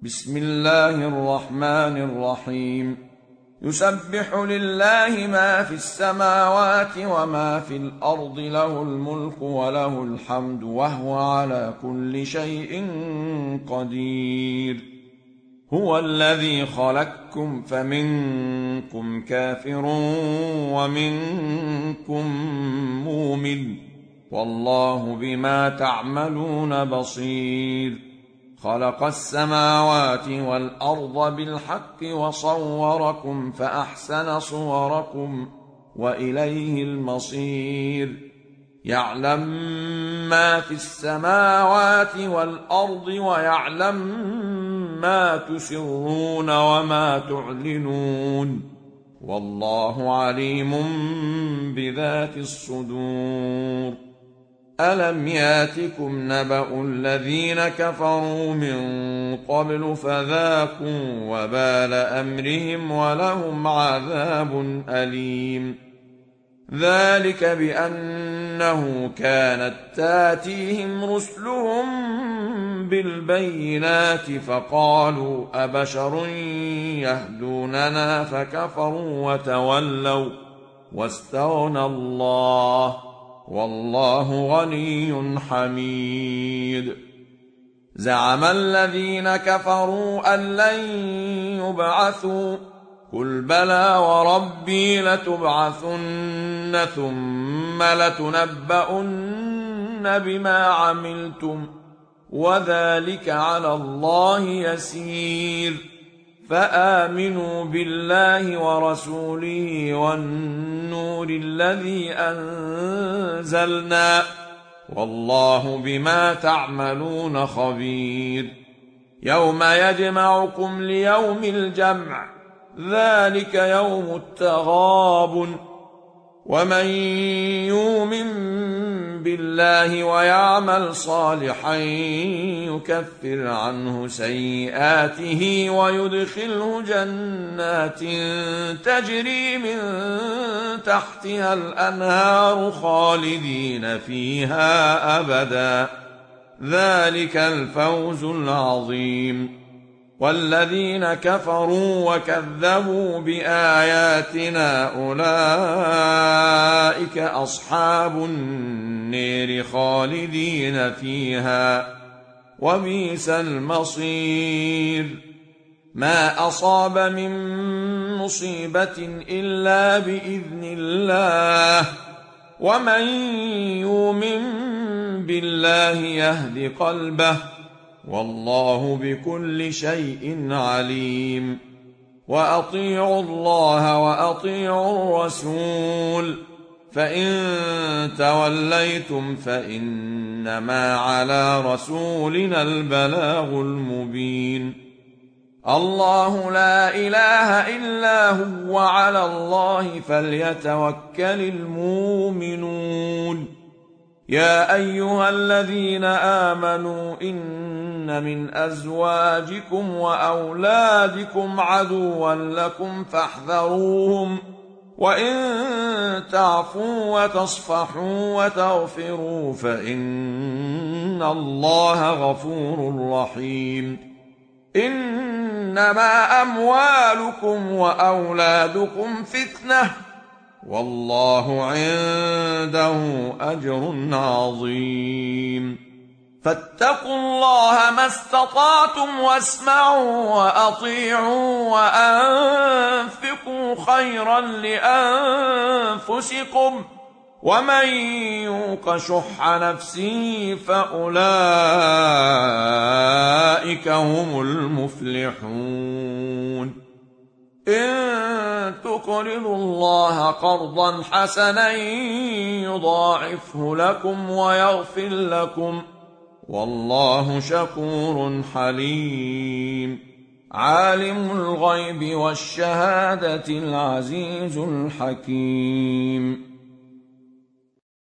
بسم الله الرحمن الرحيم. يسبح لله ما في السماوات وما في الأرض، له الملك وله الحمد وهو على كل شيء قدير. هو الذي خلقكم فمنكم كافر ومنكم مؤمن، والله بما تعملون بصير. خلق السماوات والأرض بالحق وصوركم فأحسن صوركم وإليه المصير. يعلم ما في السماوات والأرض ويعلم ما تسرون وما تعلنون، والله عليم بذات الصدور. ألم ياتكم نبأ الذين كفروا من قبل فذاقوا وبال أمرهم ولهم عذاب أليم. ذلك بأنه كانت تاتيهم رسلهم بالبينات فقالوا أبشر يهدوننا فكفروا وتولوا واستغنى الله، والله غني حميد. زعم الذين كفروا أن لن يبعثوا، قل بلى وربي لتبعثن ثم لتنبؤن بما عملتم وذلك على الله يسير. فآمنوا بالله ورسوله والنور الذي أنزلنا، والله بما تعملون خبير. يوم يجمعكم ليوم الجمع، ذلك يوم التغابن. ومن يؤمن بالله ويعمل صالحا يكفر عنه سيئاته ويدخله جنات تجري من تحتها الأنهار خالدين فيها أبدا، ذلك الفوز العظيم. والذين كفروا وكذبوا بآياتنا أولئك أصحاب النار خالدين فيها، وبئس المصير. ما أصاب من مصيبة إلا بإذن الله، ومن يؤمن بالله يهد قلبه، والله بكل شيء عليم. وأطيعوا الله وأطيعوا الرسول، فإن توليتم فإنما على رسولنا البلاغ المبين. الله لا إله إلا هو، على الله فليتوكل المؤمنون. يا أيها الذين آمنوا إن من أزواجكم وأولادكم عدوا لكم فاحذروهم، وإن تعفوا وتصفحوا وتغفروا فإن الله غفور رحيم. إنما أموالكم وأولادكم فتنة، والله عنده أجر عظيم. فاتقوا الله ما استطعتم واسمعوا وأطيعوا وأنفقوا خيرا لأنفسكم، ومن يوق شح نفسه فأولئك هم المفلحون. إن تقرضوا الله قرضا حسنا يضاعفه لكم ويغفر لكم، والله شكور حليم. عالم الغيب والشهادة العزيز الحكيم.